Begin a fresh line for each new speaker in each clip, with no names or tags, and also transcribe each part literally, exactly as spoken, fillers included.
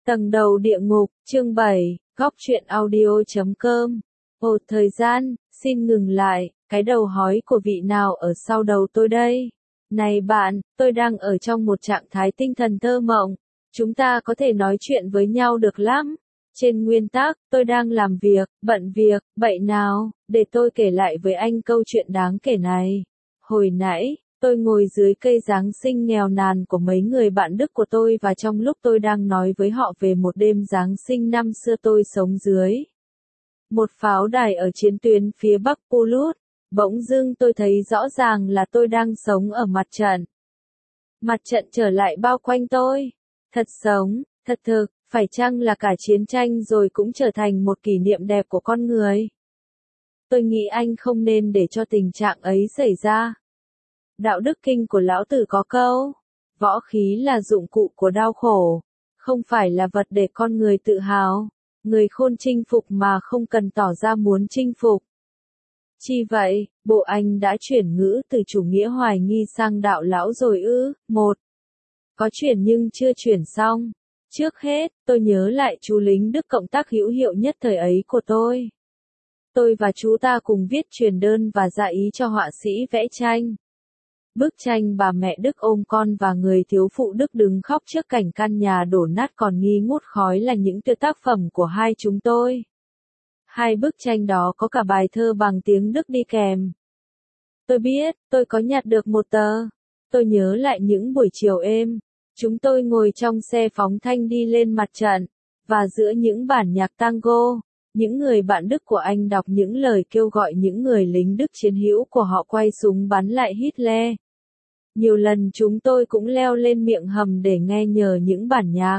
Tầng đầu địa ngục, chương bảy, góc truyện audio.com. Một thời gian, xin ngừng lại, cái đầu hói của vị nào ở sau đầu tôi đây? Này bạn, tôi đang ở trong một trạng thái tinh thần thơ mộng. Chúng ta có thể nói chuyện với nhau được lắm. Trên nguyên tắc, tôi đang làm việc, bận việc, vậy nào, để tôi kể lại với anh câu chuyện đáng kể này. Hồi nãy, tôi ngồi dưới cây Giáng sinh nghèo nàn của mấy người bạn Đức của tôi và trong lúc tôi đang nói với họ về một đêm Giáng sinh năm xưa tôi sống dưới một pháo đài ở chiến tuyến phía Bắc Pulut, bỗng dưng tôi thấy rõ ràng là tôi đang sống ở mặt trận. Mặt trận trở lại bao quanh tôi. Thật sống, thật thực, phải chăng là cả chiến tranh rồi cũng trở thành một kỷ niệm đẹp của con người? Tôi nghĩ anh không nên để cho tình trạng ấy xảy ra. Đạo đức kinh của lão tử có câu, võ khí là dụng cụ của đau khổ, không phải là vật để con người tự hào, người khôn chinh phục mà không cần tỏ ra muốn chinh phục. Chi vậy, bộ anh đã chuyển ngữ từ chủ nghĩa hoài nghi sang đạo lão rồi ư? Một. Có chuyển nhưng chưa chuyển xong. Trước hết, tôi nhớ lại chú lính Đức cộng tác hữu hiệu nhất thời ấy của tôi. Tôi và chú ta cùng viết truyền đơn và dạ ý cho họa sĩ vẽ tranh. Bức tranh bà mẹ Đức ôm con và người thiếu phụ Đức đứng khóc trước cảnh căn nhà đổ nát còn nghi ngút khói là những tiêu tác phẩm của hai chúng tôi. Hai bức tranh đó có cả bài thơ bằng tiếng Đức đi kèm. Tôi biết, tôi có nhặt được một tờ. Tôi nhớ lại những buổi chiều êm. Chúng tôi ngồi trong xe phóng thanh đi lên mặt trận, và giữa những bản nhạc tango, những người bạn Đức của anh đọc những lời kêu gọi những người lính Đức chiến hữu của họ quay súng bắn lại Hitler. Nhiều lần chúng tôi cũng leo lên miệng hầm để nghe nhờ những bản nhạc.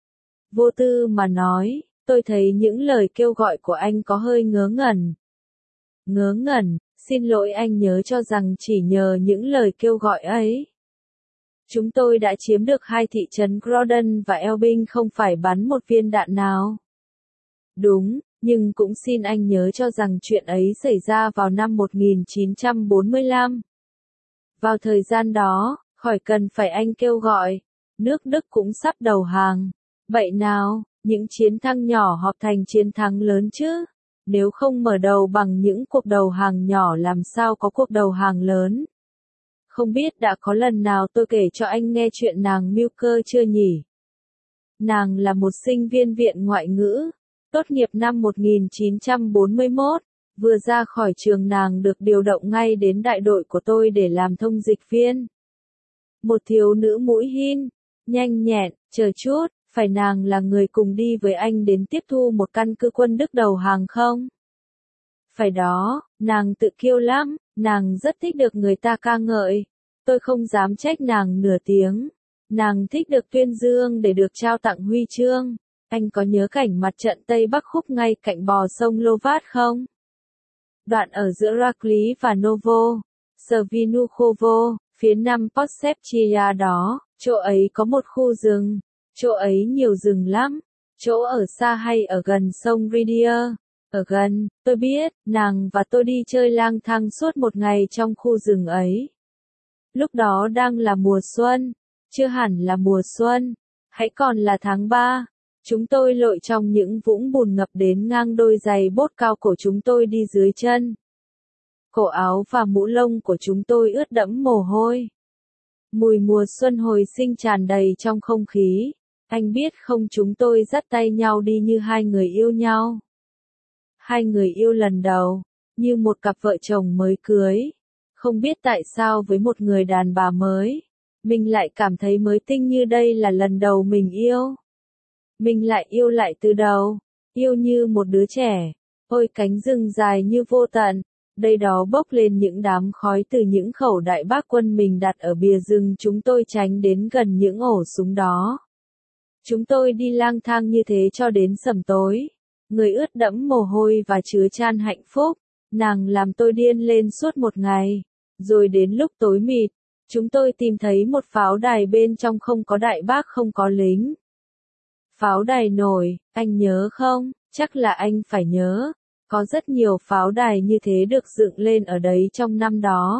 Vô tư mà nói, tôi thấy những lời kêu gọi của anh có hơi ngớ ngẩn. Ngớ ngẩn, xin lỗi anh nhớ cho rằng chỉ nhờ những lời kêu gọi ấy. Chúng tôi đã chiếm được hai thị trấn Grodon và Elbing không phải bắn một viên đạn nào. Đúng, nhưng cũng xin anh nhớ cho rằng chuyện ấy xảy ra vào năm một nghìn chín trăm bốn mươi lăm. Vào thời gian đó, khỏi cần phải anh kêu gọi, nước Đức cũng sắp đầu hàng. Vậy nào, những chiến thắng nhỏ hợp thành chiến thắng lớn chứ? Nếu không mở đầu bằng những cuộc đầu hàng nhỏ làm sao có cuộc đầu hàng lớn? Không biết đã có lần nào tôi kể cho anh nghe chuyện nàng Milker chưa nhỉ? Nàng là một sinh viên viện ngoại ngữ, tốt nghiệp năm một nghìn chín trăm bốn mươi mốt. Vừa ra khỏi trường nàng được điều động ngay đến đại đội của tôi để làm thông dịch viên. Một thiếu nữ mũi hin, nhanh nhẹn, chờ chút, phải nàng là người cùng đi với anh đến tiếp thu một căn cứ quân Đức đầu hàng không? Phải đó, nàng tự kiêu lắm, nàng rất thích được người ta ca ngợi. Tôi không dám trách nàng nửa tiếng. Nàng thích được tuyên dương để được trao tặng huy chương. Anh có nhớ cảnh mặt trận Tây Bắc Khúc ngay cạnh bò sông Lovat không? Đoạn ở giữa Rakli và Novo, Svinukhovo, phía nam Podsevchia đó, chỗ ấy có một khu rừng, chỗ ấy nhiều rừng lắm, chỗ ở xa hay ở gần sông Ridier, ở gần, tôi biết, nàng và tôi đi chơi lang thang suốt một ngày trong khu rừng ấy. Lúc đó đang là mùa xuân, chưa hẳn là mùa xuân, hãy còn là tháng ba. Chúng tôi lội trong những vũng bùn ngập đến ngang đôi giày bốt cao cổ chúng tôi đi dưới chân. Cổ áo và mũ lông của chúng tôi ướt đẫm mồ hôi. Mùi mùa xuân hồi sinh tràn đầy trong không khí. Anh biết không, chúng tôi dắt tay nhau đi như hai người yêu nhau. Hai người yêu lần đầu, như một cặp vợ chồng mới cưới. Không biết tại sao với một người đàn bà mới, mình lại cảm thấy mới tinh như đây là lần đầu mình yêu. Mình lại yêu lại từ đầu, yêu như một đứa trẻ. Ôi cánh rừng dài như vô tận, đây đó bốc lên những đám khói từ những khẩu đại bác quân mình đặt ở bìa rừng, chúng tôi tránh đến gần những ổ súng đó. Chúng tôi đi lang thang như thế cho đến sẩm tối, người ướt đẫm mồ hôi và chứa chan hạnh phúc. Nàng làm tôi điên lên suốt một ngày, rồi đến lúc tối mịt, chúng tôi tìm thấy một pháo đài bên trong không có đại bác không có lính. Pháo đài nổi, anh nhớ không? Chắc là anh phải nhớ. Có rất nhiều pháo đài như thế được dựng lên ở đấy trong năm đó.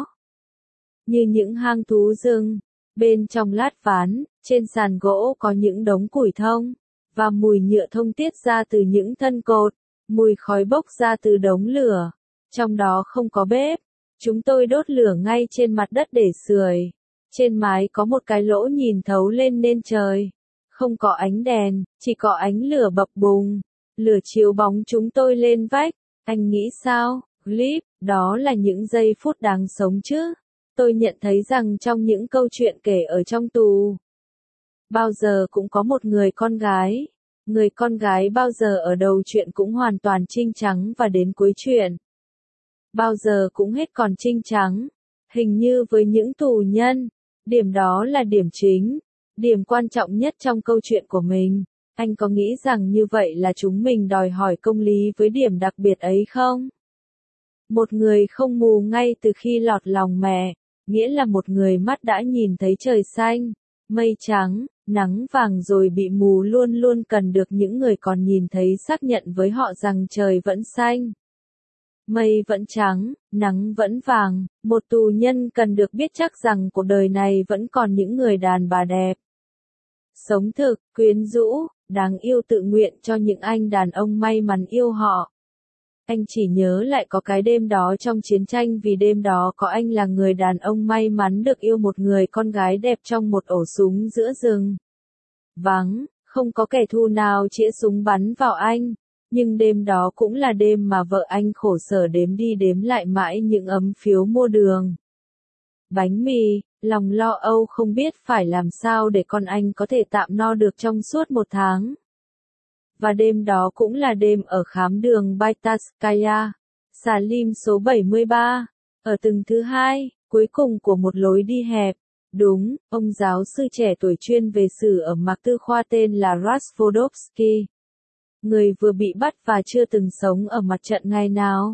Như những hang thú rừng, bên trong lát ván, trên sàn gỗ có những đống củi thông, và mùi nhựa thông tiết ra từ những thân cột, mùi khói bốc ra từ đống lửa. Trong đó không có bếp. Chúng tôi đốt lửa ngay trên mặt đất để sưởi. Trên mái có một cái lỗ nhìn thấu lên nên trời. Không có ánh đèn, chỉ có ánh lửa bập bùng. Lửa chiếu bóng chúng tôi lên vách. Anh nghĩ sao, Clip, đó là những giây phút đáng sống chứ? Tôi nhận thấy rằng trong những câu chuyện kể ở trong tù, bao giờ cũng có một người con gái. Người con gái bao giờ ở đầu chuyện cũng hoàn toàn trinh trắng và đến cuối chuyện bao giờ cũng hết còn trinh trắng. Hình như với những tù nhân, điểm đó là điểm chính, điểm quan trọng nhất trong câu chuyện của mình. Anh có nghĩ rằng như vậy là chúng mình đòi hỏi công lý với điểm đặc biệt ấy không? Một người không mù ngay từ khi lọt lòng mẹ, nghĩa là một người mắt đã nhìn thấy trời xanh, mây trắng, nắng vàng rồi bị mù luôn luôn cần được những người còn nhìn thấy xác nhận với họ rằng trời vẫn xanh. Mây vẫn trắng, nắng vẫn vàng, một tù nhân cần được biết chắc rằng cuộc đời này vẫn còn những người đàn bà đẹp, sống thực, quyến rũ, đáng yêu tự nguyện cho những anh đàn ông may mắn yêu họ. Anh chỉ nhớ lại có cái đêm đó trong chiến tranh vì đêm đó có anh là người đàn ông may mắn được yêu một người con gái đẹp trong một ổ súng giữa rừng vắng, không có kẻ thù nào chĩa súng bắn vào anh. Nhưng đêm đó cũng là đêm mà vợ anh khổ sở đếm đi đếm lại mãi những ấm phiếu mua đường, bánh mì, lòng lo âu không biết phải làm sao để con anh có thể tạm no được trong suốt một tháng. Và đêm đó cũng là đêm ở khám đường Baitaskaya, Salim số bảy mươi ba, ở tầng thứ hai, cuối cùng của một lối đi hẹp. Đúng, ông giáo sư trẻ tuổi chuyên về sử ở Mạc Tư Khoa tên là Rasvodovsky. Người vừa bị bắt và chưa từng sống ở mặt trận ngày nào,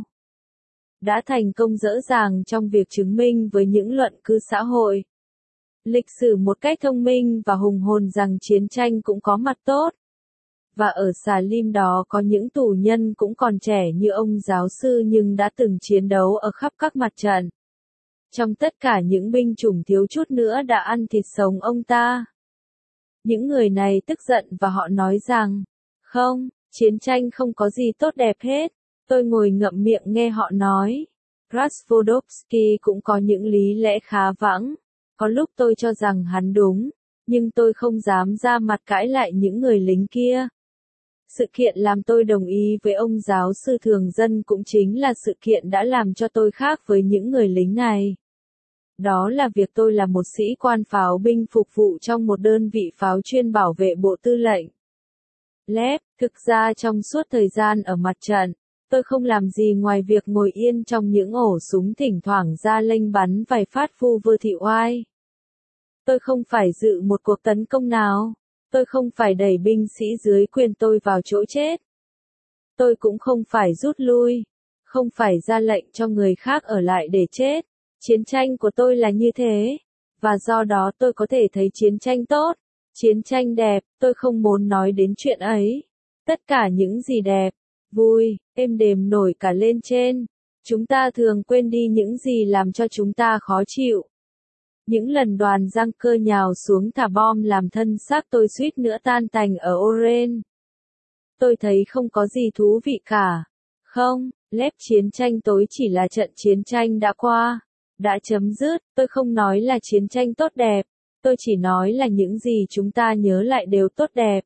đã thành công dễ dàng trong việc chứng minh với những luận cứ xã hội, lịch sử một cách thông minh và hùng hồn rằng chiến tranh cũng có mặt tốt. Và ở Salim đó có những tù nhân cũng còn trẻ như ông giáo sư nhưng đã từng chiến đấu ở khắp các mặt trận. Trong tất cả những binh chủng thiếu chút nữa đã ăn thịt sống ông ta. Những người này tức giận và họ nói rằng, không, chiến tranh không có gì tốt đẹp hết. Tôi ngồi ngậm miệng nghe họ nói. Rasvodovsky cũng có những lý lẽ khá vãng. Có lúc tôi cho rằng hắn đúng, nhưng tôi không dám ra mặt cãi lại những người lính kia. Sự kiện làm tôi đồng ý với ông giáo sư thường dân cũng chính là sự kiện đã làm cho tôi khác với những người lính này. Đó là việc tôi là một sĩ quan pháo binh phục vụ trong một đơn vị pháo chuyên bảo vệ bộ tư lệnh. Lép, thực ra trong suốt thời gian ở mặt trận, tôi không làm gì ngoài việc ngồi yên trong những ổ súng thỉnh thoảng ra lệnh bắn vài phát vu vơ thị oai. Tôi không phải dự một cuộc tấn công nào. Tôi không phải đẩy binh sĩ dưới quyền tôi vào chỗ chết. Tôi cũng không phải rút lui. Không phải ra lệnh cho người khác ở lại để chết. Chiến tranh của tôi là như thế. Và do đó tôi có thể thấy chiến tranh tốt. Chiến tranh đẹp, tôi không muốn nói đến chuyện ấy. Tất cả những gì đẹp, vui, êm đềm nổi cả lên trên. Chúng ta thường quên đi những gì làm cho chúng ta khó chịu. Những lần đoàn giăng cơ nhào xuống thả bom làm thân xác tôi suýt nữa tan tành ở Oren. Tôi thấy không có gì thú vị cả. Không, lép chiến tranh tối chỉ là trận chiến tranh đã qua, đã chấm dứt. Tôi không nói là chiến tranh tốt đẹp. Tôi chỉ nói là những gì chúng ta nhớ lại đều tốt đẹp.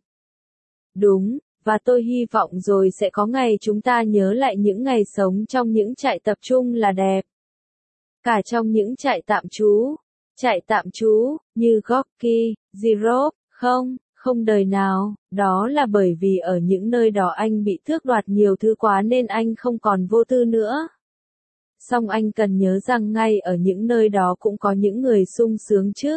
Đúng, và tôi hy vọng rồi sẽ có ngày chúng ta nhớ lại những ngày sống trong những trại tập trung là đẹp. Cả trong những trại tạm trú. Trại tạm trú, như Gorky, Zirov, không, không đời nào, đó là bởi vì ở những nơi đó anh bị tước đoạt nhiều thứ quá nên anh không còn vô tư nữa. Song anh cần nhớ rằng ngay ở những nơi đó cũng có những người sung sướng chứ.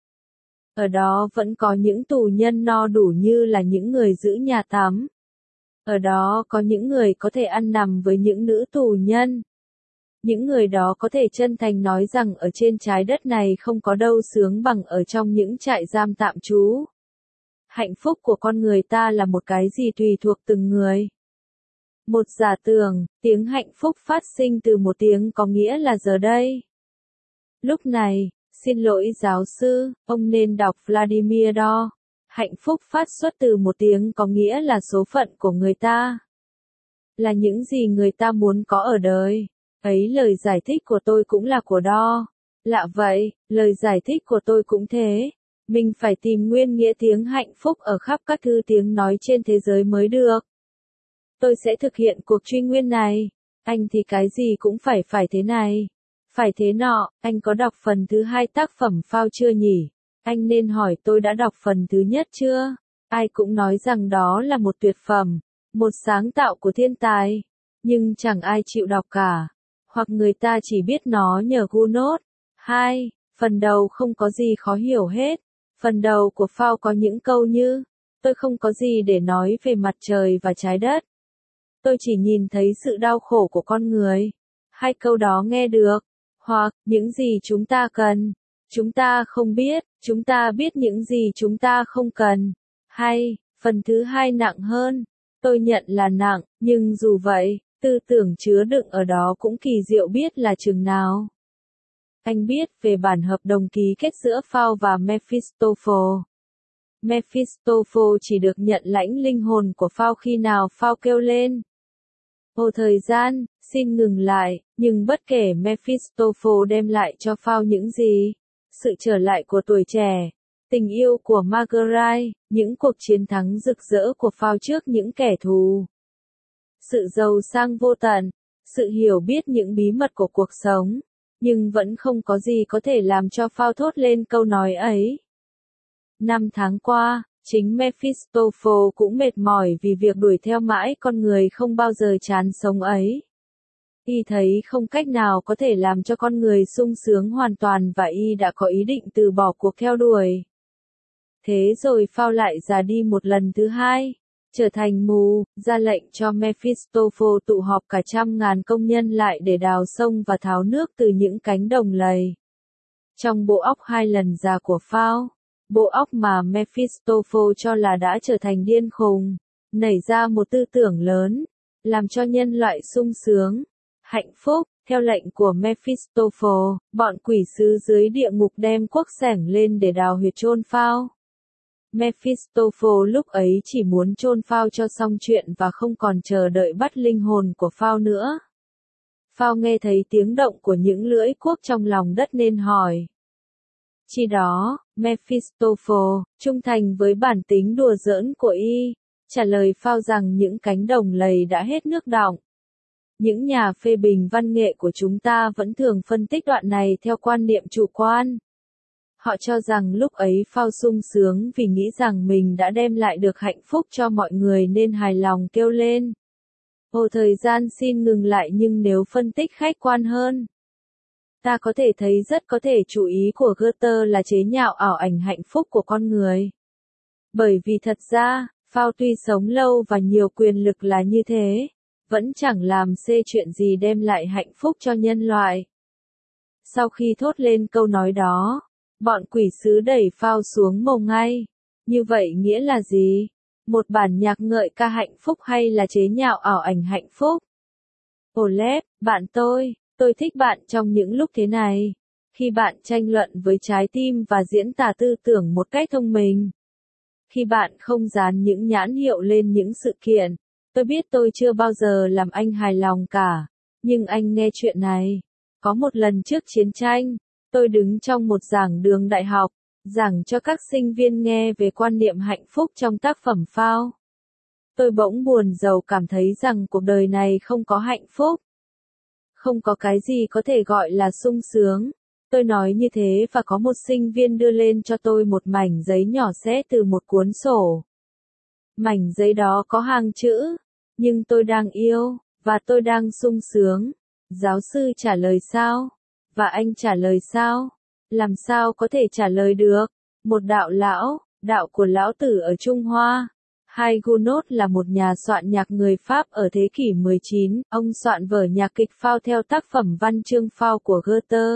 Ở đó vẫn có những tù nhân no đủ như là những người giữ nhà tắm. Ở đó có những người có thể ăn nằm với những nữ tù nhân. Những người đó có thể chân thành nói rằng ở trên trái đất này không có đâu sướng bằng ở trong những trại giam tạm trú. Hạnh phúc của con người ta là một cái gì tùy thuộc từng người. Một giả tưởng, tiếng hạnh phúc phát sinh từ một tiếng có nghĩa là giờ đây. Lúc này, xin lỗi giáo sư, ông nên đọc Vladimir Do. Hạnh phúc phát xuất từ một tiếng có nghĩa là số phận của người ta. Là những gì người ta muốn có ở đời. Ấy lời giải thích của tôi cũng là của đo. Lạ vậy, lời giải thích của tôi cũng thế. Mình phải tìm nguyên nghĩa tiếng hạnh phúc ở khắp các thứ tiếng nói trên thế giới mới được. Tôi sẽ thực hiện cuộc truy nguyên này. Anh thì cái gì cũng phải phải thế này. Phải thế nọ, anh có đọc phần thứ hai tác phẩm Phao chưa nhỉ? Anh nên hỏi tôi đã đọc phần thứ nhất chưa? Ai cũng nói rằng đó là một tuyệt phẩm, một sáng tạo của thiên tài. Nhưng chẳng ai chịu đọc cả. Hoặc người ta chỉ biết nó nhờ gu nốt. Hai, phần đầu không có gì khó hiểu hết. Phần đầu của Phao có những câu như, tôi không có gì để nói về mặt trời và trái đất. Tôi chỉ nhìn thấy sự đau khổ của con người. Hai câu đó nghe được. Hoặc, những gì chúng ta cần. Chúng ta không biết, chúng ta biết những gì chúng ta không cần. Hay, phần thứ hai nặng hơn. Tôi nhận là nặng, nhưng dù vậy, tư tưởng chứa đựng ở đó cũng kỳ diệu biết là chừng nào. Anh biết về bản hợp đồng ký kết giữa Phao và Mephistophel. Mephistophel chỉ được nhận lãnh linh hồn của Phao khi nào Phao kêu lên. Ô thời gian, xin ngừng lại, nhưng bất kể Mephistophel đem lại cho Phao những gì, sự trở lại của tuổi trẻ, tình yêu của Marguerite, những cuộc chiến thắng rực rỡ của Phao trước những kẻ thù, sự giàu sang vô tận, sự hiểu biết những bí mật của cuộc sống, nhưng vẫn không có gì có thể làm cho Phao thốt lên câu nói ấy. Năm tháng qua, chính Mephistophel cũng mệt mỏi vì việc đuổi theo mãi con người không bao giờ chán sống ấy. Y thấy không cách nào có thể làm cho con người sung sướng hoàn toàn và Y đã có ý định từ bỏ cuộc theo đuổi. Thế rồi Phao lại già đi một lần thứ hai, trở thành mù, ra lệnh cho Mephistophel tụ họp cả trăm ngàn công nhân lại để đào sông và tháo nước từ những cánh đồng lầy. Trong bộ óc hai lần già của Phao, bộ óc mà Mephistophel cho là đã trở thành điên khùng, nảy ra một tư tưởng lớn, làm cho nhân loại sung sướng, hạnh phúc. Theo lệnh của Mephistophel, bọn quỷ sứ dưới địa ngục đem cuốc xẻng lên để đào huyệt chôn Phao. Mephistophel lúc ấy chỉ muốn chôn Phao cho xong chuyện và không còn chờ đợi bắt linh hồn của Phao nữa. Phao nghe thấy tiếng động của những lưỡi cuốc trong lòng đất nên hỏi. Chi đó, Mephistophel, trung thành với bản tính đùa giỡn của Y, trả lời Phao rằng những cánh đồng lầy đã hết nước đọng. Những nhà phê bình văn nghệ của chúng ta vẫn thường phân tích đoạn này theo quan niệm chủ quan. Họ cho rằng lúc ấy Phao sung sướng vì nghĩ rằng mình đã đem lại được hạnh phúc cho mọi người nên hài lòng kêu lên. Hồ thời gian xin ngừng lại nhưng nếu phân tích khách quan hơn, ta có thể thấy rất có thể chủ ý của Goethe là chế nhạo ảo ảnh hạnh phúc của con người. Bởi vì thật ra, Phao tuy sống lâu và nhiều quyền lực là như thế, vẫn chẳng làm xê chuyện gì đem lại hạnh phúc cho nhân loại. Sau khi thốt lên câu nói đó, bọn quỷ sứ đẩy Phao xuống mồ ngay. Như vậy nghĩa là gì? Một bản nhạc ngợi ca hạnh phúc hay là chế nhạo ảo ảnh hạnh phúc? Olet, bạn tôi, tôi thích bạn trong những lúc thế này. Khi bạn tranh luận với trái tim và diễn tả tư tưởng một cách thông minh. Khi bạn không dán những nhãn hiệu lên những sự kiện. Tôi biết tôi chưa bao giờ làm anh hài lòng cả. Nhưng anh nghe chuyện này. Có một lần trước chiến tranh, tôi đứng trong một giảng đường đại học, giảng cho các sinh viên nghe về quan niệm hạnh phúc trong tác phẩm Phao. Tôi bỗng buồn rầu cảm thấy rằng cuộc đời này không có hạnh phúc. Không có cái gì có thể gọi là sung sướng. Tôi nói như thế và có một sinh viên đưa lên cho tôi một mảnh giấy nhỏ xé từ một cuốn sổ. Mảnh giấy đó có hàng chữ, nhưng tôi đang yêu, và tôi đang sung sướng. Giáo sư trả lời sao? Và anh trả lời sao? Làm sao có thể trả lời được? Một đạo lão, đạo của lão tử ở Trung Hoa. Hai Gounod là một nhà soạn nhạc người Pháp ở thế kỷ mười chín, ông soạn vở nhạc kịch Phao theo tác phẩm văn chương Phao của Goethe.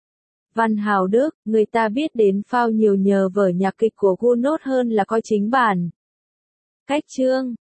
Văn hào Đức, người ta biết đến Phao nhiều nhờ vở nhạc kịch của Gounod hơn là coi chính bản. Cách chương